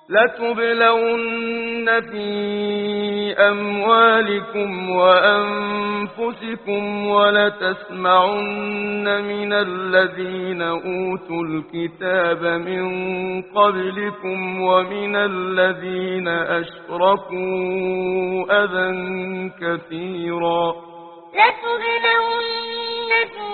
لتبلون في أموالكم وأنفسكم ولتسمعن من الذين أوتوا الكتاب من قبلكم ومن الذين أشركوا أذى كثيرا لتبلون في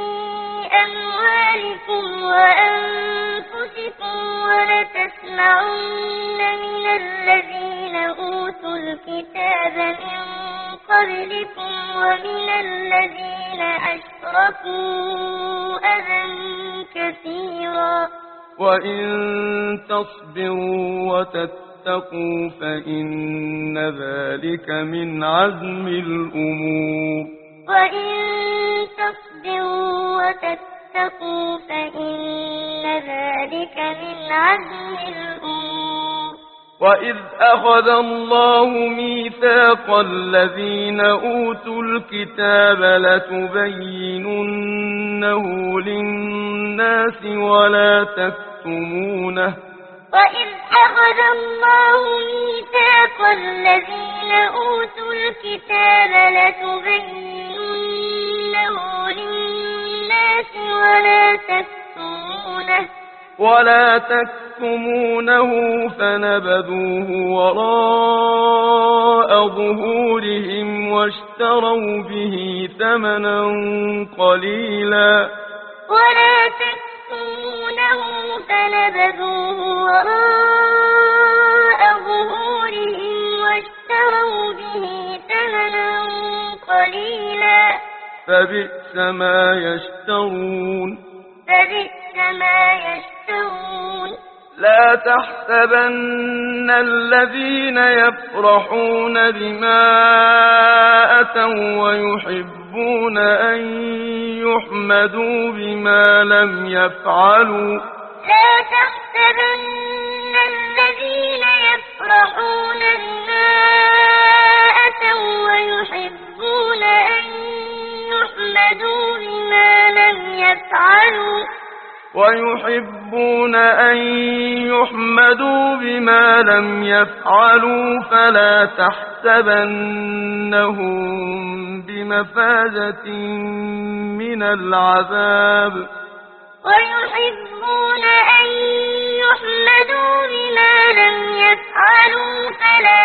أموالكم وأنفسكم ولتسمعن من الذين أوتوا الكتاب من قبلكم ومن الذين أشركوا أذى كثيرا وإن تصبروا وتتقوا فإن ذلك من عزم الأمور وإن تصبروا وتتقوا فإن ذلك من عزم الأمور وإذ أخذ الله ميثاق الذين أوتوا الكتاب لتبيننه للناس ولا تكتمونه وإذ أخذ الله ميثاق الذين أوتوا الكتاب لتبيننه للناس ولا تكتمونه فنبذوه وراء ظهورهم واشتروا به ثمنا قليلا ولا تكتمونه فنبذوه وراء ظهورهم واشتروا به ثمنا قليلا فبئس ما يشترون لا تحسبن الذين يفرحون بما أتوا ويحبون أن يحمدوا بما لم يفعلوا لا تحسبن الذين يفرحون بما أتوا ويحبون أن يحمدوا بما لم يفعلوا فلا تحسبنهم بمفازة من العذاب ويحبون أن يحمدوا بما لم يفعلوا فلا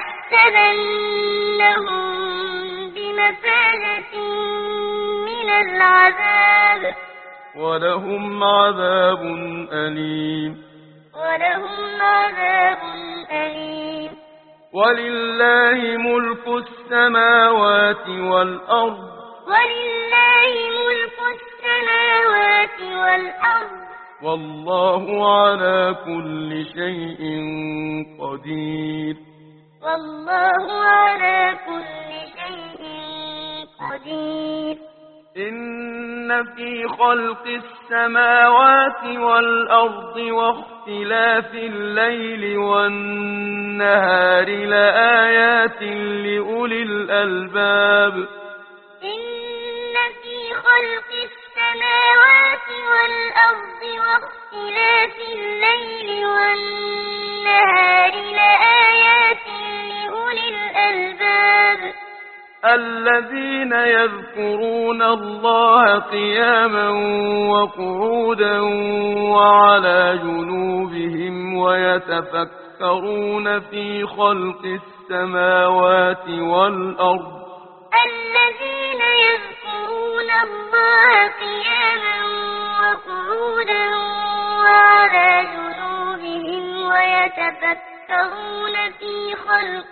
تحسبنهم بمفازة من العذاب ولهم عذاب أليم ولله ملك السماوات والأرض والله على كل شيء قدير إن في خلق السماوات والأرض واختلاف الليل والنهار لآيات لأولي الألباب إن في خلق السماوات والأرض واختلاف الليل والنهار لآيات لأولي الألباب الذين يذكرون الله قياما وقعودا وعلى جنوبهم ويتفكرون في خلق السماوات والأرض الذين يذكرون الله قياما وقعودا وعلى جنوبهم ويتفكرون في خلق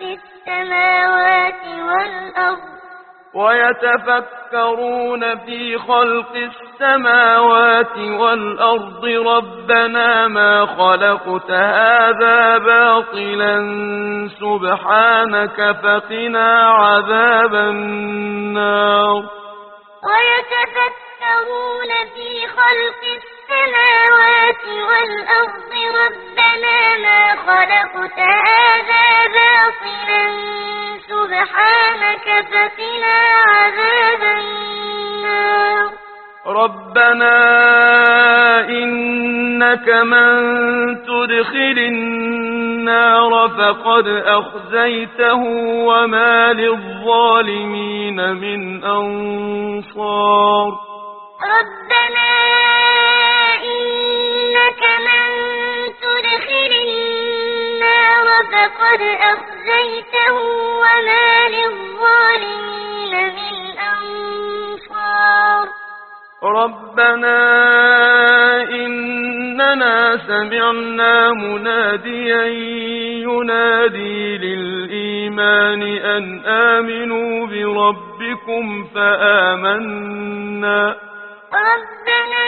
السماوات والأرض ربنا ما خلقت هذا باطلا سبحانك فقنا عذاب النار ويتفكرون في خلق السماوات والأرض ربنا ما خلقت هذا باطلا سبحانك فقنا عذاب النار ربنا إنك من تدخل النار فقد أخزيته وما للظالمين من أنصار ربنا إنك من تدخل النار فقد أخزيته وما للظالمين من أنصار ربنا إننا سمعنا مناديا ينادي للإيمان أن آمنوا بربكم فآمنا ربنا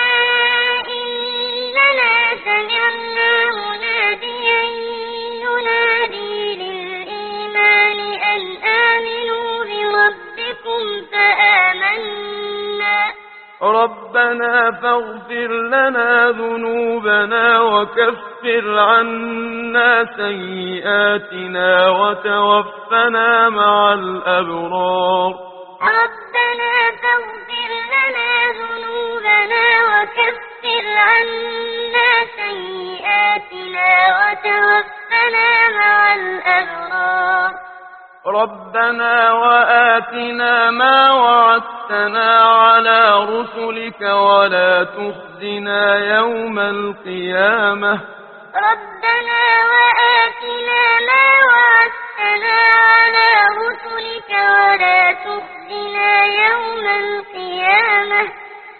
إننا سمعنا مناديا ينادي للإيمان أن آمنوا بربكم فآمنا ربنا فاغفر لنا ذنوبنا وكفر عنا سيئاتنا وتوفنا مع الأبرار ربنا فاغفر لنا ذنوبنا وكفر عنا سيئاتنا وتوفنا مع الأبرار ربنا وآتنا ما وعدتنا على رسلك ولا تخزنا يوم القيامة ربنا وآتنا ما وعدتنا على رسلك ولا تخزنا يوم القيامة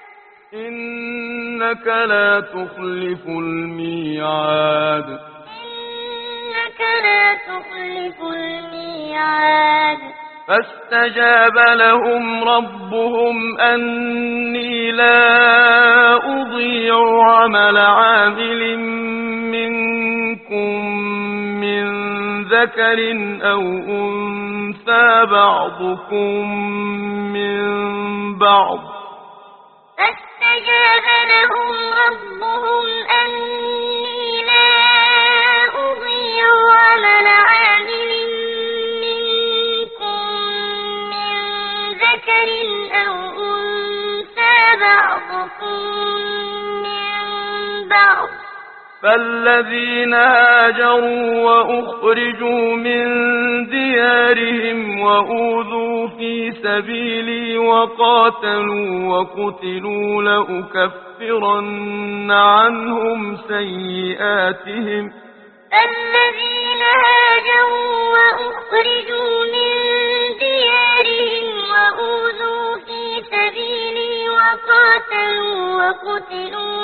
إنك لا تخلف الميعاد إنك لا تخلف الميعاد فاستجاب لهم ربهم أني لا أضيع عمل عامل منكم من ذكر أو أنثى بعضكم من بعض فاستجاب لهم ربهم أني لا أضيع عمل عامل منكم من ذكر أو أنثى بعضكم من بعض فالذين هاجروا وأخرجوا من ديارهم وأوذوا في سبيلي وقاتلوا وقتلوا لأكفرن عنهم سيئاتهم الذين هاجروا وأخرجوا من ديارهم وأوذوا في سبيلي وقاتلوا وقتلوا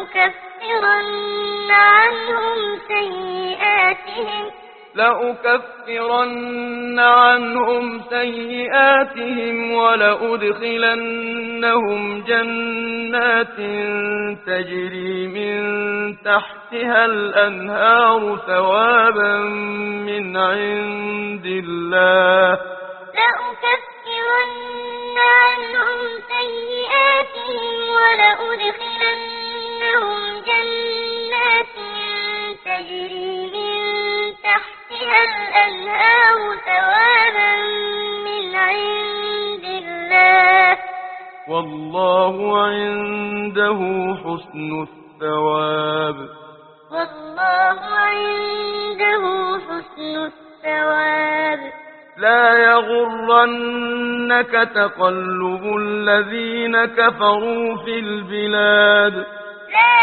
لأكفرن عنهم سيئاتهم ولأدخلنهم جنات تجري من تحتها الأنهار ثوابا من عند الله لأكفرن عنهم سيئاتهم ولأدخلنهم جنات تجري من تحتها الأنهار ثوابا من عند الله والله عنده حسن الثواب والله عنده حسن الثواب لا يغرنك تقلب الذين كفروا في البلاد لا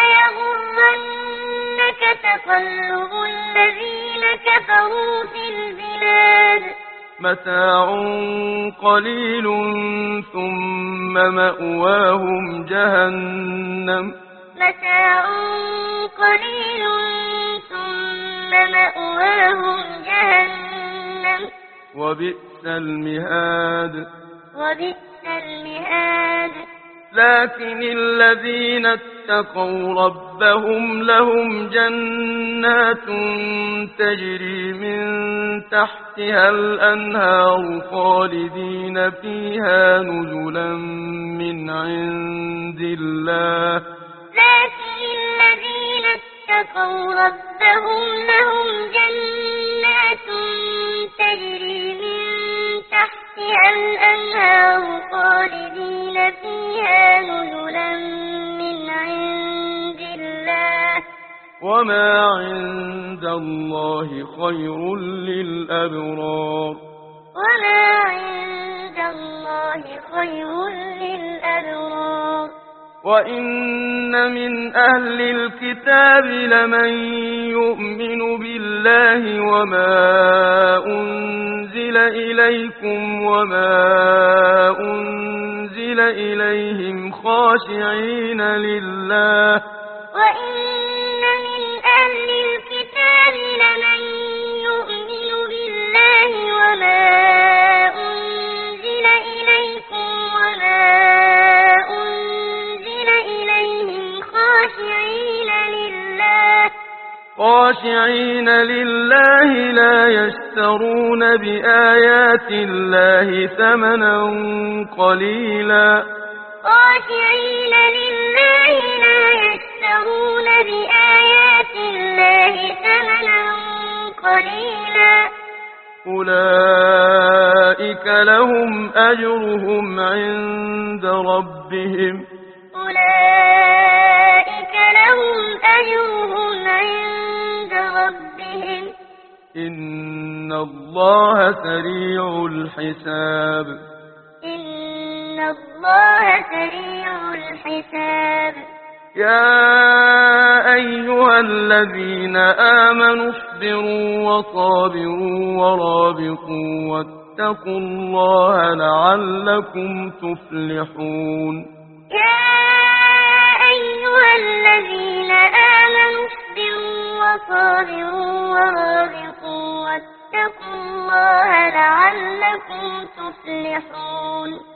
يغرنك تقلب الذين كفروا في البلاد متاع قليل ثم مأواهم جهنم متاع قليل ثم مأواهم جهنم وبئس المهاد وبئس المهاد لكن الذين اتقوا ربهم لهم جنات تجري من تحتها الأنهار خالدين فيها نزلا من عند الله لكن الذين اتقوا ربهم لهم جنات تجري من تحتها الأنهار خالدين فيها نزلا من عند الله وما عند الله خير للأبرار وما عند الله خير للأبرار وإن من أهل الكتاب لمن يؤمن بالله وما أنزل إليكم وما أنزل إليهم خاشعين لله وإن من أهل الكتاب لمن يؤمن بالله وما أنزل إليكم وما أنزل إليهم خاشعين لله لا يشترون بآيات الله ثمنا قليلا خاشعين لله لا يشترون بآيات الله ثمنا قليلا أولئك لهم أجرهم عند ربهم أولئك لهم أجرهم عند ربهم إن الله سريع الحساب إن الله سريع الحساب يا أيها الذين آمنوا اصبروا وصابروا ورابطوا واتقوا الله لعلكم تفلحون يا أيها الذين آمنوا اصبروا وصابروا ورابطوا واتقوا الله لعلكم تفلحون